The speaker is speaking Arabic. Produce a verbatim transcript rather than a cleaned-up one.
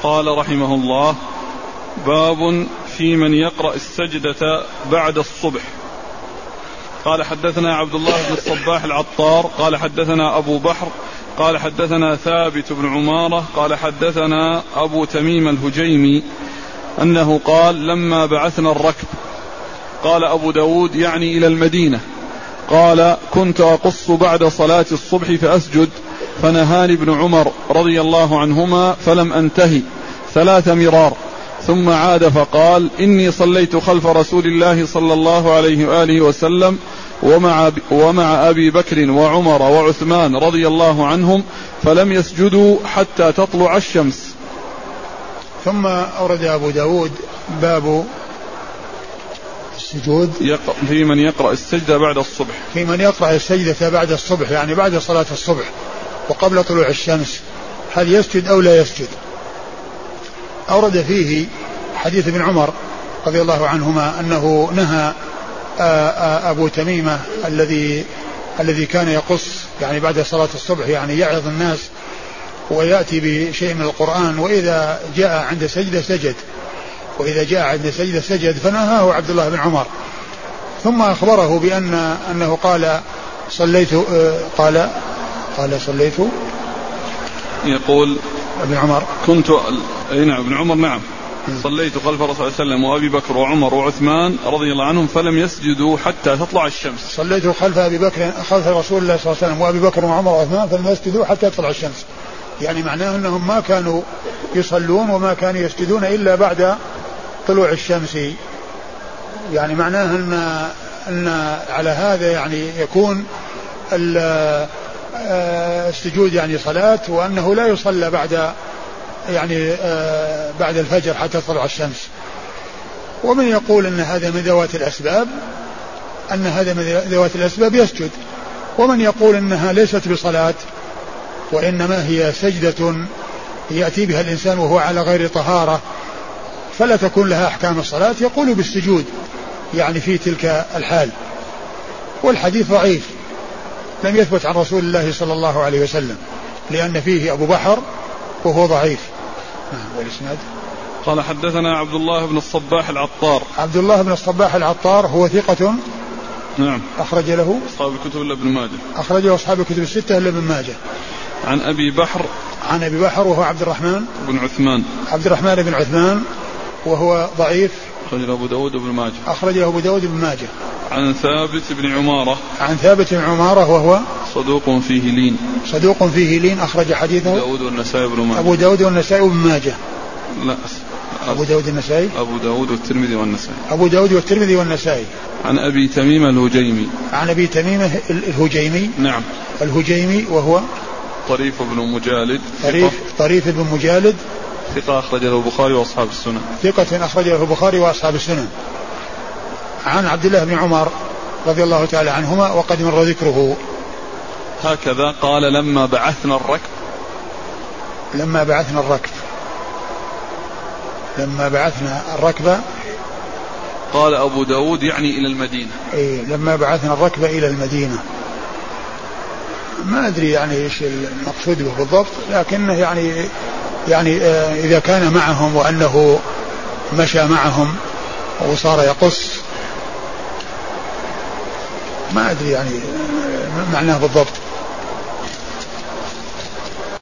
قال رحمه الله: باب في من يقرأ السجدة بعد الصبح. قال: حدثنا عبد الله بن الصباح العطار قال حدثنا أبو بحر قال حدثنا ثابت بن عمارة قال حدثنا أبو تميم الهجيمي أنه قال: لما بعثنا الركب. قال أبو داود: يعني إلى المدينة. قال: كنت أقص بعد صلاة الصبح فأسجد، فنهاني ابن عمر رضي الله عنهما فلم أنتهي ثلاث مرار، ثم عاد فقال: إني صليت خلف رسول الله صلى الله عليه وآله وسلم ومع, ومع أبي بكر وعمر وعثمان رضي الله عنهم فلم يسجدوا حتى تطلع الشمس. ثم أورد أبو داود باب السجود في من يقرأ السجدة بعد الصبح. في من يقرأ السجدة بعد الصبح، يعني بعد صلاة الصبح وقبل طلوع الشمس، هل يسجد أو لا يسجد؟ أورد فيه حديث ابن عمر رضي الله عنهما أنه نهى أبو تميمة الذي الذي كان يقص يعني بعد صلاة الصبح، يعني يعظ الناس ويأتي بشيء من القرآن، وإذا جاء عند سجدة سجد وإذا جاء عند سجدة سجد، فنهاه عبد الله بن عمر. ثم أخبره بأن أنه قال صليت قال قال صليت يقول ابن عمر كنت نعم ابن عمر نعم صليت خلف رسول الله صلى الله عليه وسلم وأبي بكر وعمر وعثمان رضي الله عنهم فلم يسجدوا حتى تطلع الشمس. صليت خلف أبي بكر خلف رسول الله صلى الله عليه وسلم وأبي بكر وعمر وعثمان فلم يسجدوا حتى تطلع الشمس، يعني معناه أنهم ما كانوا يصلون وما كانوا يسجدون إلا بعد طلوع الشمس. يعني معناه أن, أن على هذا يعني يكون السجود يعني صلاة، وأنه لا يصلى بعد يعني بعد الفجر حتى تطلع الشمس. ومن يقول أن هذا من ذوات الأسباب أن هذا من ذوات الأسباب يسجد، ومن يقول أنها ليست بصلاة وإنما هي سجدة يأتي بها الإنسان وهو على غير طهارة فلا تكون لها أحكام الصلاة، يقول بالسجود يعني في تلك الحال. والحديث ضعيف لم يثبت عن رسول الله صلى الله عليه وسلم، لأن فيه أبو بحر وهو ضعيف. والإسناد قال: حدثنا عبد الله بن الصباح العطار. عبد الله بن الصباح العطار هو ثقة نعم أخرج له أصحاب الكتب إلا ابن ماجه. أخرجه أصحاب الكتب الستة إلا ابن ماجه. عن أبي بحر عن أبي بحر وهو عبد الرحمن بن عثمان عبد الرحمن بن عثمان وهو ضعيف، أخرجه أبو داود بن ماجه. أخرجه أبو داود بن ماجه. عن ثابت بن عمارة عن ثابت بن عمارة وهو صدوق فيه لين صدوق فيه لين أخرج حديثه أبو داود والنسائي بن ماجه. أبو داود والنسائي بن ماجه لا أبو داود النسائي أبو داود والترمذي والنسائي أبو داود والترمذي والنسائي. عن أبي تميم الهجيمي عن أبي تميم الهجيمي نعم الهجيمي وهو طريف بن مجالد طريف, طريف بن مجالد ثقة أخرجه البخاري وأصحاب السنن ثقة أخرجه البخاري وأصحاب السنن. عن عبد الله بن عمر رضي الله تعالى عنهما وقد مر ذكره. هكذا قال: لما بعثنا الركب. لما بعثنا الركب لما بعثنا الركب قال أبو داود يعني إلى المدينة. إيه لما بعثنا الركب إلى المدينة. ما أدري يعني إيش المقصود به بالضبط، لكنه يعني يعني آه إذا كان معهم وأنه مشى معهم وصار يقص، ما أدري يعني معناه بالضبط.